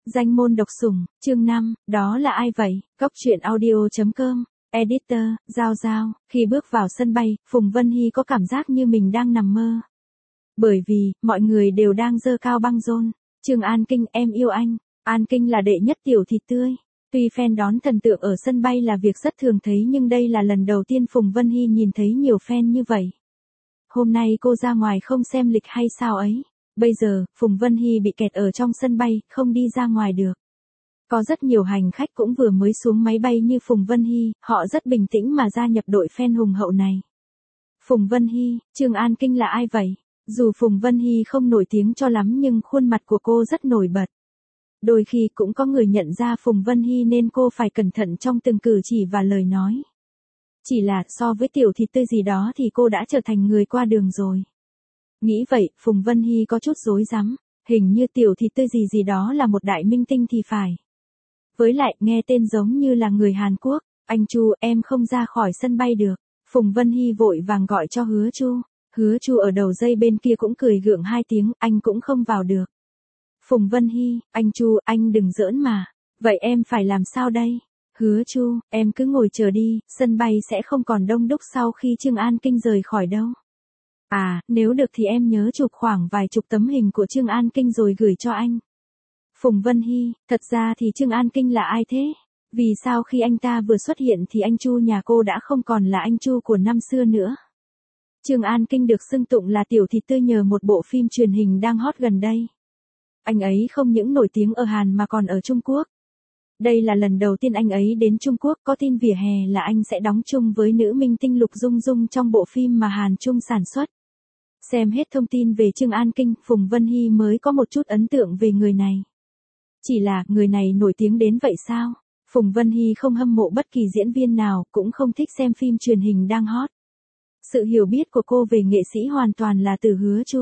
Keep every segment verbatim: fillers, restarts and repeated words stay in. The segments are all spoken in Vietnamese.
Danh môn độc sủng, chương năm, đó là ai vậy? Cóc truyện audio chấm com, editor, Giao Giao. Khi bước vào sân bay, Phùng Vân Hy có cảm giác như mình đang nằm mơ. Bởi vì, mọi người đều đang giơ cao băng rôn. Trương An Kinh, em yêu anh. An Kinh là đệ nhất tiểu thịt tươi. Tuy fan đón thần tượng ở sân bay là việc rất thường thấy nhưng đây là lần đầu tiên Phùng Vân Hy nhìn thấy nhiều fan như vậy. Hôm nay cô ra ngoài không xem lịch hay sao ấy? Bây giờ, Phùng Vân Hy bị kẹt ở trong sân bay, không đi ra ngoài được. Có rất nhiều hành khách cũng vừa mới xuống máy bay như Phùng Vân Hy, họ rất bình tĩnh mà gia nhập đội fan hùng hậu này. Phùng Vân Hy, Trương An Kinh là ai vậy? Dù Phùng Vân Hy không nổi tiếng cho lắm nhưng khuôn mặt của cô rất nổi bật. Đôi khi cũng có người nhận ra Phùng Vân Hy nên cô phải cẩn thận trong từng cử chỉ và lời nói. Chỉ là so với tiểu thịt tươi gì đó thì cô đã trở thành người qua đường rồi. Nghĩ vậy, Phùng Vân Hy có chút rối rắm, hình như tiểu thịt tươi gì gì đó là một đại minh tinh thì phải. Với lại, nghe tên giống như là người Hàn Quốc, anh Chu, em không ra khỏi sân bay được. Phùng Vân Hy vội vàng gọi cho Hứa Chu, Hứa Chu ở đầu dây bên kia cũng cười gượng hai tiếng, anh cũng không vào được. Phùng Vân Hy, anh Chu, anh đừng giỡn mà, vậy em phải làm sao đây? Hứa Chu, em cứ ngồi chờ đi, sân bay sẽ không còn đông đúc sau khi Trương An Kinh rời khỏi đâu. À, nếu được thì em nhớ chụp khoảng vài chục tấm hình của Trương An Kinh rồi gửi cho anh. Phùng Vân Hy, thật ra thì Trương An Kinh là ai thế? Vì sao khi anh ta vừa xuất hiện thì anh Chu nhà cô đã không còn là anh Chu của năm xưa nữa? Trương An Kinh được xưng tụng là tiểu thịt tươi nhờ một bộ phim truyền hình đang hot gần đây. Anh ấy không những nổi tiếng ở Hàn mà còn ở Trung Quốc. Đây là lần đầu tiên anh ấy đến Trung Quốc, có tin vỉa hè là anh sẽ đóng chung với nữ minh tinh Lục Dung Dung trong bộ phim mà Hàn Trung sản xuất. Xem hết thông tin về Trương An Kinh, Phùng Vân Hy mới có một chút ấn tượng về người này. Chỉ là, người này nổi tiếng đến vậy sao? Phùng Vân Hy không hâm mộ bất kỳ diễn viên nào, cũng không thích xem phim truyền hình đang hot. Sự hiểu biết của cô về nghệ sĩ hoàn toàn là từ Hứa Chu.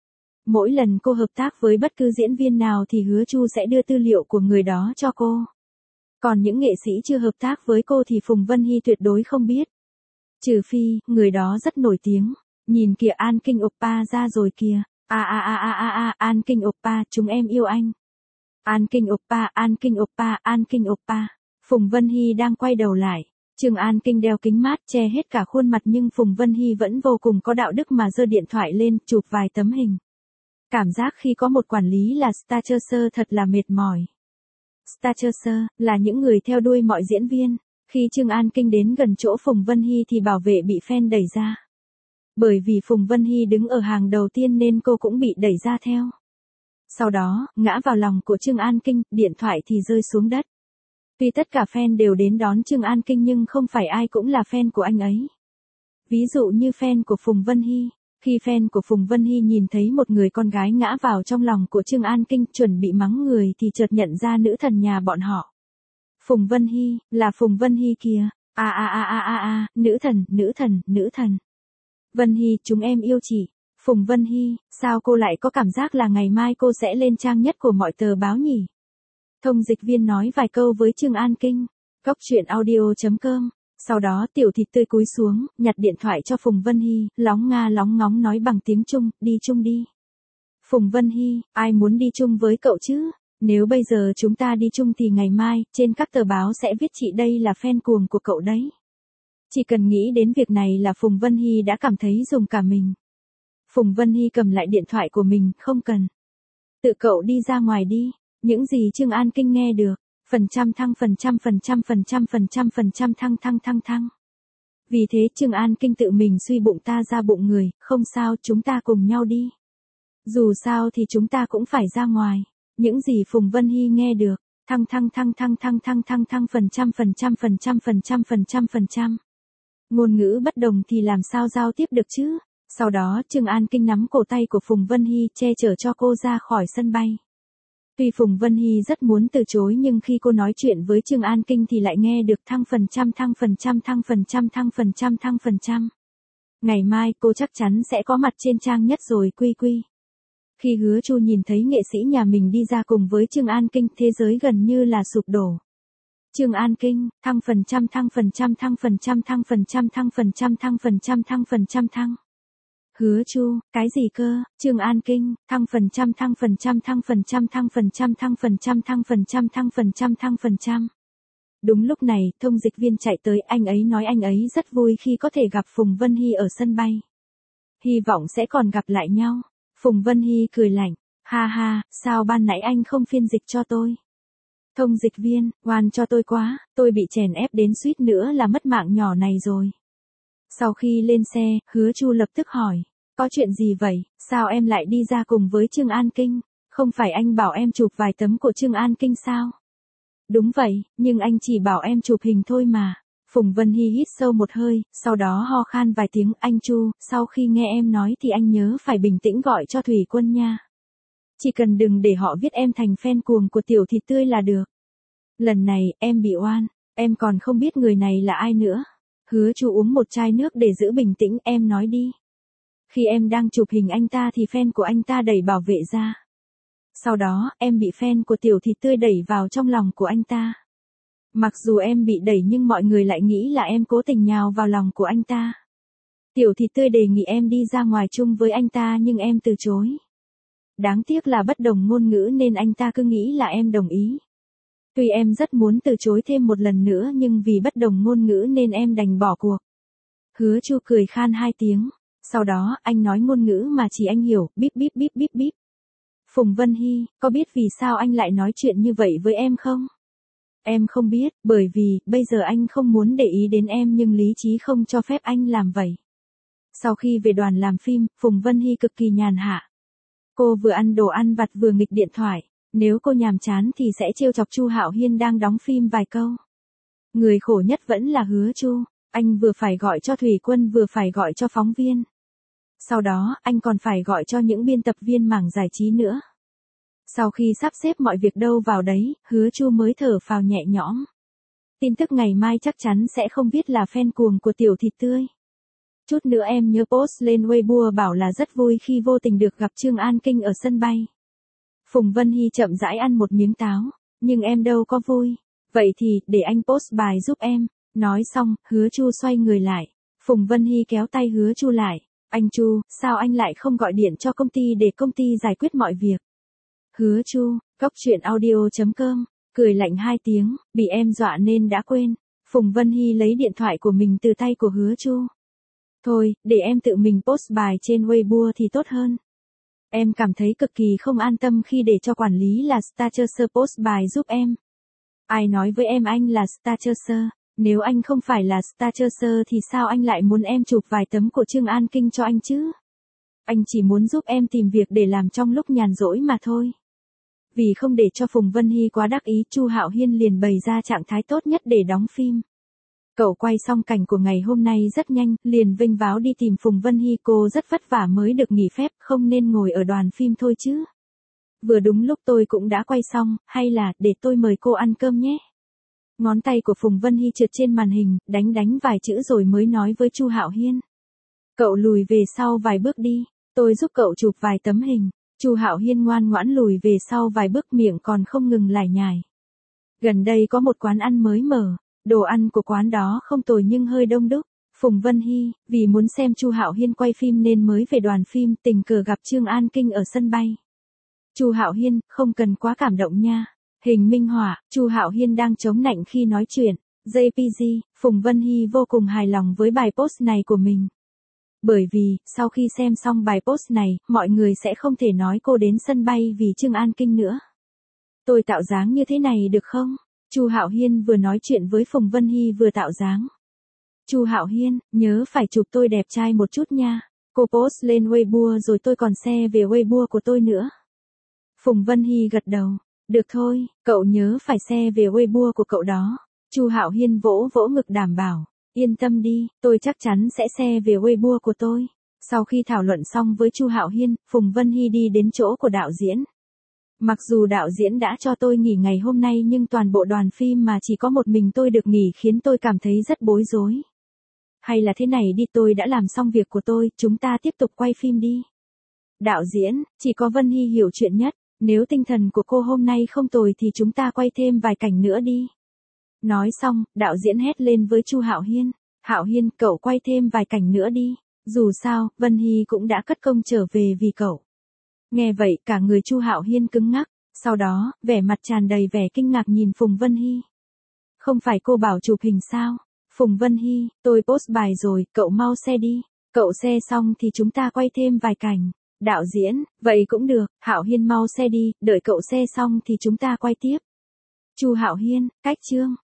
Mỗi lần cô hợp tác với bất cứ diễn viên nào thì Hứa Chu sẽ đưa tư liệu của người đó cho cô. Còn những nghệ sĩ chưa hợp tác với cô thì Phùng Vân Hy tuyệt đối không biết. Trừ phi, người đó rất nổi tiếng. Nhìn kìa, An Kinh Oppa ra rồi kìa. A a a a a a, An Kinh Oppa, chúng em yêu anh. An Kinh Oppa, An Kinh Oppa, An Kinh Oppa. Phùng Vân Hy đang quay đầu lại. Trương An Kinh đeo kính mát che hết cả khuôn mặt nhưng Phùng Vân Hy vẫn vô cùng có đạo đức mà giơ điện thoại lên chụp vài tấm hình. Cảm giác khi có một quản lý là Starcher thật là mệt mỏi. Starcher là những người theo đuôi mọi diễn viên. Khi Trương An Kinh đến gần chỗ Phùng Vân Hy thì bảo vệ bị fan đẩy ra. Bởi vì Phùng Vân Hy đứng ở hàng đầu tiên nên cô cũng bị đẩy ra theo. Sau đó, ngã vào lòng của Trương An Kinh, điện thoại thì rơi xuống đất. Tuy tất cả fan đều đến đón Trương An Kinh nhưng không phải ai cũng là fan của anh ấy. Ví dụ như fan của Phùng Vân Hy. Khi fan của Phùng Vân Hy nhìn thấy một người con gái ngã vào trong lòng của Trương An Kinh chuẩn bị mắng người thì chợt nhận ra nữ thần nhà bọn họ. Phùng Vân Hy, là Phùng Vân Hy kìa. A a a a a a, nữ thần, nữ thần, nữ thần. Vân Hy, chúng em yêu chị. Phùng Vân Hy, sao cô lại có cảm giác là ngày mai cô sẽ lên trang nhất của mọi tờ báo nhỉ? Thông dịch viên nói vài câu với Trương An Kinh. Cóc truyện audio chấm com. Sau đó tiểu thịt tươi cúi xuống, nhặt điện thoại cho Phùng Vân Hy, lóng nga lóng ngóng nói bằng tiếng Trung, đi chung đi. Phùng Vân Hy, ai muốn đi chung với cậu chứ? Nếu bây giờ chúng ta đi chung thì ngày mai, trên các tờ báo sẽ viết chị đây là fan cuồng của cậu đấy. Chỉ cần nghĩ đến việc này là Phùng Vân Hy đã cảm thấy rùng cả mình. Phùng Vân Hy cầm lại điện thoại của mình, không cần. Tự cậu đi ra ngoài đi, những gì Trương An Kinh nghe được. Phần trăm thăng phần trăm phần trăm phần trăm phần trăm phần trăm thăng thăng thăng thăng. Vì thế Trương An Kinh tự mình suy bụng ta ra bụng người, không sao chúng ta cùng nhau đi. Dù sao thì chúng ta cũng phải ra ngoài. Những gì Phùng Vân Hy nghe được, thăng thăng thăng thăng thăng thăng thăng thăng phần trăm phần trăm phần trăm phần trăm phần trăm phần trăm. Ngôn ngữ bất đồng thì làm sao giao tiếp được chứ? Sau đó Trương An Kinh nắm cổ tay của Phùng Vân Hy che chở cho cô ra khỏi sân bay. Tuy Phùng Vân Hy rất muốn từ chối nhưng khi cô nói chuyện với Trương An Kinh thì lại nghe được thăng phần trăm thăng phần trăm thăng phần trăm thăng phần trăm thăng phần trăm. Ngày mai cô chắc chắn sẽ có mặt trên trang nhất rồi quy quy. Khi Hứa Chu nhìn thấy nghệ sĩ nhà mình đi ra cùng với Trương An Kinh, thế giới gần như là sụp đổ. Trương An Kinh, thăng phần trăm thăng phần trăm thăng phần trăm thăng phần trăm thăng phần trăm thăng phần trăm thăng phần trăm thăng. Hứa Chu, cái gì cơ? Trương An Kinh, thăng phần trăm thăng phần trăm thăng phần trăm thăng phần trăm thăng phần trăm thăng phần trăm thăng phần trăm thăng phần trăm. Đúng lúc này, thông dịch viên chạy tới, anh ấy nói anh ấy rất vui khi có thể gặp Phùng Vân Hy ở sân bay. Hy vọng sẽ còn gặp lại nhau. Phùng Vân Hy cười lạnh, ha ha, sao ban nãy anh không phiên dịch cho tôi? Thông dịch viên, oan cho tôi quá, tôi bị chèn ép đến suýt nữa là mất mạng nhỏ này rồi. Sau khi lên xe, Hứa Chu lập tức hỏi, có chuyện gì vậy, sao em lại đi ra cùng với Trương An Kinh? Không phải anh bảo em chụp vài tấm của Trương An Kinh sao? Đúng vậy, nhưng anh chỉ bảo em chụp hình thôi mà. Phùng Vân Hy hít sâu một hơi, sau đó ho khan vài tiếng, anh Chu, sau khi nghe em nói thì anh nhớ phải bình tĩnh gọi cho Thủy Quân nha. Chỉ cần đừng để họ viết em thành fan cuồng của tiểu thịt tươi là được. Lần này, em bị oan, em còn không biết người này là ai nữa. Hứa Chu uống một chai nước để giữ bình tĩnh, em nói đi. Khi em đang chụp hình anh ta thì fan của anh ta đẩy bảo vệ ra. Sau đó, em bị fan của tiểu thịt tươi đẩy vào trong lòng của anh ta. Mặc dù em bị đẩy nhưng mọi người lại nghĩ là em cố tình nhào vào lòng của anh ta. Tiểu thịt tươi đề nghị em đi ra ngoài chung với anh ta nhưng em từ chối. Đáng tiếc là bất đồng ngôn ngữ nên anh ta cứ nghĩ là em đồng ý. Tuy em rất muốn từ chối thêm một lần nữa nhưng vì bất đồng ngôn ngữ nên em đành bỏ cuộc. Hứa Chu cười khan hai tiếng. Sau đó, anh nói ngôn ngữ mà chỉ anh hiểu, bíp bíp bíp bíp bíp. Phùng Vân Hy, có biết vì sao anh lại nói chuyện như vậy với em không? Em không biết, bởi vì, bây giờ anh không muốn để ý đến em nhưng lý trí không cho phép anh làm vậy. Sau khi về đoàn làm phim, Phùng Vân Hy cực kỳ nhàn hạ. Cô vừa ăn đồ ăn vặt vừa nghịch điện thoại, nếu cô nhàm chán thì sẽ trêu chọc Chu Hạo Hiên đang đóng phim vài câu. Người khổ nhất vẫn là Hứa Chu, anh vừa phải gọi cho Thủy Quân vừa phải gọi cho phóng viên. Sau đó, anh còn phải gọi cho những biên tập viên mảng giải trí nữa. Sau khi sắp xếp mọi việc đâu vào đấy, Hứa Chu mới thở phào nhẹ nhõm. Tin tức ngày mai chắc chắn sẽ không viết là fan cuồng của tiểu thịt tươi. Chút nữa em nhớ post lên Weibo bảo là rất vui khi vô tình được gặp Trương An Kinh ở sân bay. Phùng Vân Hy chậm rãi ăn một miếng táo, nhưng em đâu có vui. Vậy thì, để anh post bài giúp em. Nói xong, Hứa Chu xoay người lại. Phùng Vân Hy kéo tay Hứa Chu lại. Anh Chu, sao anh lại không gọi điện cho công ty để công ty giải quyết mọi việc? Hứa Chu, cóc truyện audio chấm com, cười lạnh hai tiếng, bị em dọa nên đã quên. Phùng Vân Hy lấy điện thoại của mình từ tay của Hứa Chu. Thôi, để em tự mình post bài trên Weibo thì tốt hơn. Em cảm thấy cực kỳ không an tâm khi để cho quản lý là Starchaser post bài giúp em. Ai nói với em anh là Starchaser? Nếu anh không phải là Starchaser thì sao anh lại muốn em chụp vài tấm của Trương An Kinh cho anh chứ? Anh chỉ muốn giúp em tìm việc để làm trong lúc nhàn rỗi mà thôi. Vì không để cho Phùng Vân Hy quá đắc ý, Chu Hạo Hiên liền bày ra trạng thái tốt nhất để đóng phim. Cậu quay xong cảnh của ngày hôm nay rất nhanh, liền vênh váo đi tìm Phùng Vân Hy, cô rất vất vả mới được nghỉ phép, không nên ngồi ở đoàn phim thôi chứ. Vừa đúng lúc tôi cũng đã quay xong, hay là, để tôi mời cô ăn cơm nhé. Ngón tay của Phùng Vân Hy trượt trên màn hình, đánh đánh vài chữ rồi mới nói với Chu Hạo Hiên. Cậu lùi về sau vài bước đi, tôi giúp cậu chụp vài tấm hình. Chu Hạo Hiên ngoan ngoãn lùi về sau vài bước, miệng còn không ngừng lải nhải. Gần đây có một quán ăn mới mở, đồ ăn của quán đó không tồi nhưng hơi đông đúc. Phùng Vân Hy, vì muốn xem Chu Hạo Hiên quay phim nên mới về đoàn phim, tình cờ gặp Trương An Kinh ở sân bay. Chu Hạo Hiên, không cần quá cảm động nha. Hình minh họa, Chu Hạo Hiên đang chống nạnh khi nói chuyện. giê pê giê, Phùng Vân Hy vô cùng hài lòng với bài post này của mình. Bởi vì, sau khi xem xong bài post này, mọi người sẽ không thể nói cô đến sân bay vì Trương An Kinh nữa. Tôi tạo dáng như thế này được không? Chu Hạo Hiên vừa nói chuyện với Phùng Vân Hy vừa tạo dáng. Chu Hạo Hiên, nhớ phải chụp tôi đẹp trai một chút nha. Cô post lên Weibo rồi tôi còn share về Weibo của tôi nữa. Phùng Vân Hy gật đầu. Được thôi, cậu nhớ phải share về Weibo của cậu đó. Chu Hạo Hiên vỗ vỗ ngực đảm bảo. Yên tâm đi, tôi chắc chắn sẽ share về Weibo của tôi. Sau khi thảo luận xong với Chu Hạo Hiên, Phùng Vân Hy đi đến chỗ của đạo diễn. Mặc dù đạo diễn đã cho tôi nghỉ ngày hôm nay nhưng toàn bộ đoàn phim mà chỉ có một mình tôi được nghỉ khiến tôi cảm thấy rất bối rối. Hay là thế này đi, tôi đã làm xong việc của tôi, chúng ta tiếp tục quay phim đi. Đạo diễn, chỉ có Vân Hy hiểu chuyện nhất, nếu tinh thần của cô hôm nay không tồi thì chúng ta quay thêm vài cảnh nữa đi. Nói xong, đạo diễn hét lên với Chu Hạo Hiên, Hạo Hiên, cậu quay thêm vài cảnh nữa đi. Dù sao, Vân Hy cũng đã cất công trở về vì cậu. Nghe vậy, cả người Chu Hạo Hiên cứng ngắc, sau đó, vẻ mặt tràn đầy vẻ kinh ngạc nhìn Phùng Vân Hy. Không phải cô bảo chụp hình sao? Phùng Vân Hy, tôi post bài rồi, cậu mau share đi. Cậu share xong thì chúng ta quay thêm vài cảnh. Đạo diễn, vậy cũng được, Hạo Hiên mau share đi, đợi cậu share xong thì chúng ta quay tiếp. Chu Hạo Hiên, cách chương.